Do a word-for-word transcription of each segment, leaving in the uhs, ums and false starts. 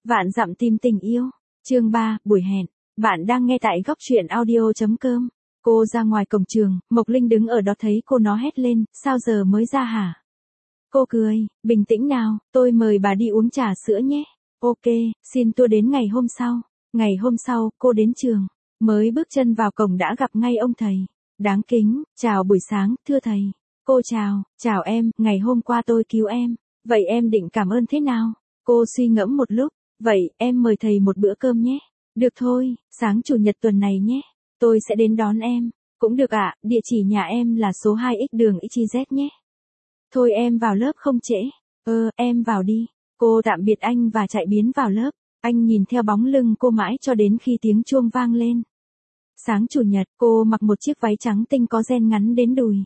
Vạn dặm tìm tình yêu. Chương ba, buổi hẹn. Bạn đang nghe tại góc truyện audio chấm com. Cô ra ngoài cổng trường, Mộc Linh đứng ở đó thấy cô nó hét lên, sao giờ mới ra hả? Cô cười, bình tĩnh nào, tôi mời bà đi uống trà sữa nhé. Ok, xin tôi đến ngày hôm sau. Ngày hôm sau, cô đến trường. Mới bước chân vào cổng đã gặp ngay ông thầy. Đáng kính, chào buổi sáng, thưa thầy. Cô chào, chào em, ngày hôm qua tôi cứu em. Vậy em định cảm ơn thế nào? Cô suy ngẫm một lúc. Vậy, em mời thầy một bữa cơm nhé. Được thôi, sáng chủ nhật tuần này nhé. Tôi sẽ đến đón em. Cũng được ạ, địa chỉ nhà em là số hai x đường i z nhé. Thôi em vào lớp không trễ. Ờ, em vào đi. Cô tạm biệt anh và chạy biến vào lớp. Anh nhìn theo bóng lưng cô mãi cho đến khi tiếng chuông vang lên. Sáng chủ nhật, cô mặc một chiếc váy trắng tinh có ren ngắn đến đùi.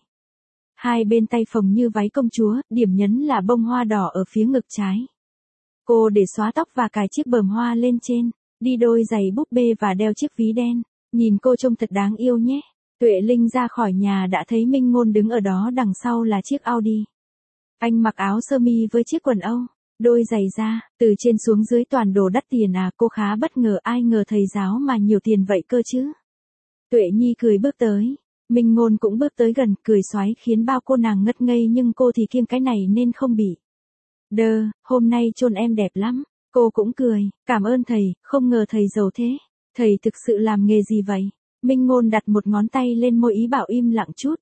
Hai bên tay phồng như váy công chúa, điểm nhấn là bông hoa đỏ ở phía ngực trái. Cô để xóa tóc và cài chiếc bờm hoa lên trên, đi đôi giày búp bê và đeo chiếc ví đen. Nhìn cô trông thật đáng yêu nhé. Tuệ Linh ra khỏi nhà đã thấy Minh Ngôn đứng ở đó, đằng sau là chiếc Audi. Anh mặc áo sơ mi với chiếc quần Âu, đôi giày da, từ trên xuống dưới toàn đồ đắt tiền à. Cô khá bất ngờ, ai ngờ thầy giáo mà nhiều tiền vậy cơ chứ. Tuệ Nhi cười bước tới. Minh Ngôn cũng bước tới gần, cười xoáy khiến bao cô nàng ngất ngây, nhưng cô thì kiêng cái này nên không bị. Đơ, hôm nay chôn em đẹp lắm. Cô cũng cười, cảm ơn thầy, không ngờ thầy giàu thế. Thầy thực sự làm nghề gì vậy? Minh Ngôn đặt một ngón tay lên môi ý bảo im lặng chút.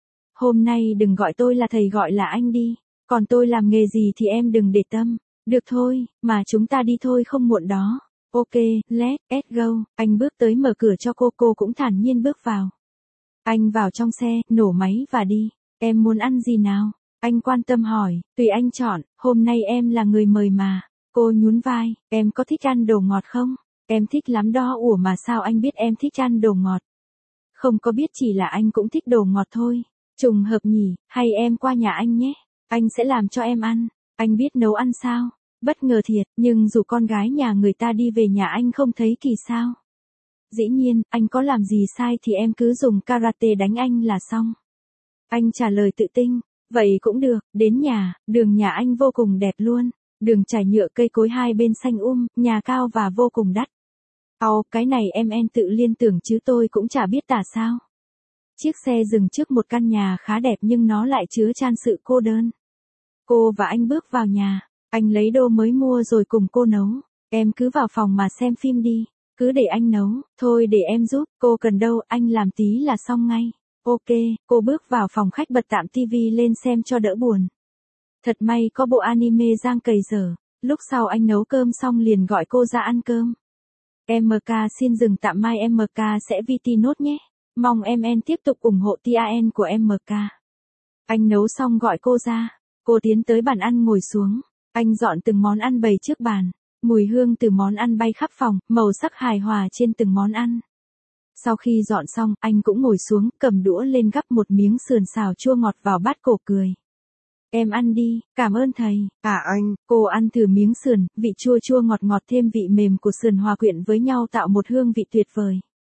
Hôm nay đừng gọi tôi là thầy, gọi là anh đi. Còn tôi làm nghề gì thì em đừng để tâm. Được thôi, mà chúng ta đi thôi, không muộn đó. Ok, let's go. Anh bước tới mở cửa cho cô, cô cũng thản nhiên bước vào. Anh vào trong xe, nổ máy và đi. Em muốn ăn gì nào? Anh quan tâm hỏi, tùy anh chọn, hôm nay em là người mời mà. Cô nhún vai, em có thích ăn đồ ngọt không? Em thích lắm đó. Ủa mà sao anh biết em thích ăn đồ ngọt? Không có biết, chỉ là anh cũng thích đồ ngọt thôi. Trùng hợp nhỉ, hay em qua nhà anh nhé. Anh sẽ làm cho em ăn. Anh biết nấu ăn sao? Bất ngờ thiệt, nhưng dù con gái nhà người ta đi về nhà anh không thấy kỳ sao? Dĩ nhiên, anh có làm gì sai thì em cứ dùng karate đánh anh là xong. Anh trả lời tự tin. Vậy cũng được, đến nhà, đường nhà anh vô cùng đẹp luôn. Đường trải nhựa, cây cối hai bên xanh um, nhà cao và vô cùng đắt. Ồ, cái này em en tự liên tưởng chứ tôi cũng chả biết tả sao. Chiếc xe dừng trước một căn nhà khá đẹp nhưng nó lại chứa chan sự cô đơn. Cô và anh bước vào nhà, anh lấy đồ mới mua rồi cùng cô nấu. Em cứ vào phòng mà xem phim đi, cứ để anh nấu, thôi để em giúp, cô cần đâu, anh làm tí là xong ngay. Ok, cô bước vào phòng khách bật tạm tivi lên xem cho đỡ buồn. Thật may có bộ anime giang cầy dở. Lúc sau anh nấu cơm xong liền gọi cô ra ăn cơm. em ca xin dừng tạm, mai em ca sẽ vê tê nốt nhé. Mong em en tiếp tục ủng hộ tê a en của em ca. Anh nấu xong gọi cô ra. Cô tiến tới bàn ăn ngồi xuống. Anh dọn từng món ăn bày trước bàn. Mùi hương từ món ăn bay khắp phòng, màu sắc hài hòa trên từng món ăn. Sau khi dọn xong, anh cũng ngồi xuống, cầm đũa lên gắp một miếng sườn xào chua ngọt vào bát, cổ cười. Em ăn đi, cảm ơn thầy. À anh, cô ăn thử miếng sườn, vị chua chua ngọt ngọt thêm vị mềm của sườn hòa quyện với nhau tạo một hương vị tuyệt vời.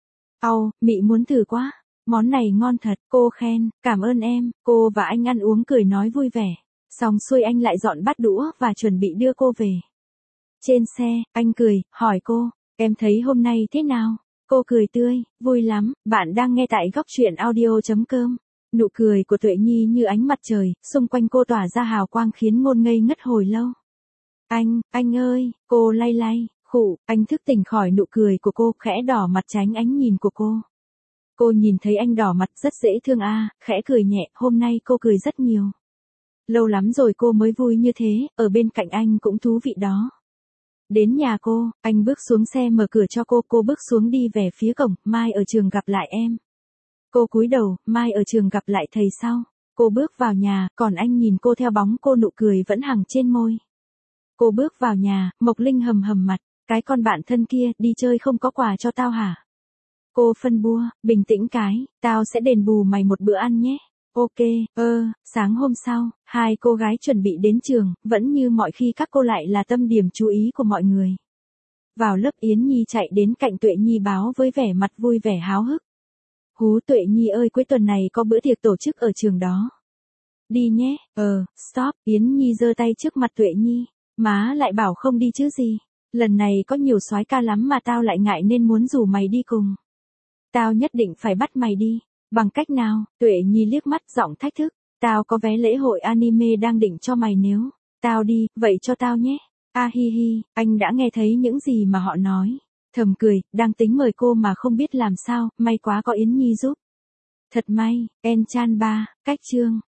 Au, Mị muốn thử quá. Món này ngon thật, cô khen, cảm ơn em. Cô và anh ăn uống cười nói vui vẻ. Xong xuôi anh lại dọn bát đũa và chuẩn bị đưa cô về. Trên xe, anh cười, hỏi cô, em thấy hôm nay thế nào? Cô cười tươi, vui lắm. Bạn đang nghe tại góc truyện audio chấm com. Nụ cười của Tuệ Nhi như ánh mặt trời, xung quanh cô tỏa ra hào quang khiến Ngôn ngây ngất hồi lâu. Anh, anh ơi, cô lay lay, khụ, anh thức tỉnh khỏi nụ cười của cô, khẽ đỏ mặt tránh ánh nhìn của cô. Cô nhìn thấy anh đỏ mặt rất dễ thương a, à, khẽ cười nhẹ, hôm nay cô cười rất nhiều. Lâu lắm rồi cô mới vui như thế, ở bên cạnh anh cũng thú vị đó. Đến nhà cô, anh bước xuống xe mở cửa cho cô, cô bước xuống đi về phía cổng, mai ở trường gặp lại em. Cô cúi đầu, mai ở trường gặp lại thầy sau. Cô bước vào nhà, còn anh nhìn cô theo bóng cô, nụ cười vẫn hằng trên môi. Cô bước vào nhà, Mộc Linh hầm hầm mặt, cái con bạn thân kia, đi chơi không có quà cho tao hả? Cô phân bua, bình tĩnh cái, tao sẽ đền bù mày một bữa ăn nhé. Ok, ơ, ờ, sáng hôm sau, hai cô gái chuẩn bị đến trường, vẫn như mọi khi các cô lại là tâm điểm chú ý của mọi người. Vào lớp, Yến Nhi chạy đến cạnh Tuệ Nhi báo với vẻ mặt vui vẻ háo hức. Hú Tuệ Nhi ơi, cuối tuần này có bữa tiệc tổ chức ở trường đó. Đi nhé. Ờ, stop, Yến Nhi giơ tay trước mặt Tuệ Nhi. Má lại bảo không đi chứ gì. Lần này có nhiều soái ca lắm mà tao lại ngại nên muốn rủ mày đi cùng. Tao nhất định phải bắt mày đi. Bằng cách nào? Tuệ Nhi liếc mắt giọng thách thức. Tao có vé lễ hội anime đang định cho mày nếu. Tao đi, vậy cho tao nhé. A hi hi, anh đã nghe thấy những gì mà họ nói. Thầm cười, đang tính mời cô mà không biết làm sao, may quá có Yến Nhi giúp. Thật may, En Chan ba, cách chương.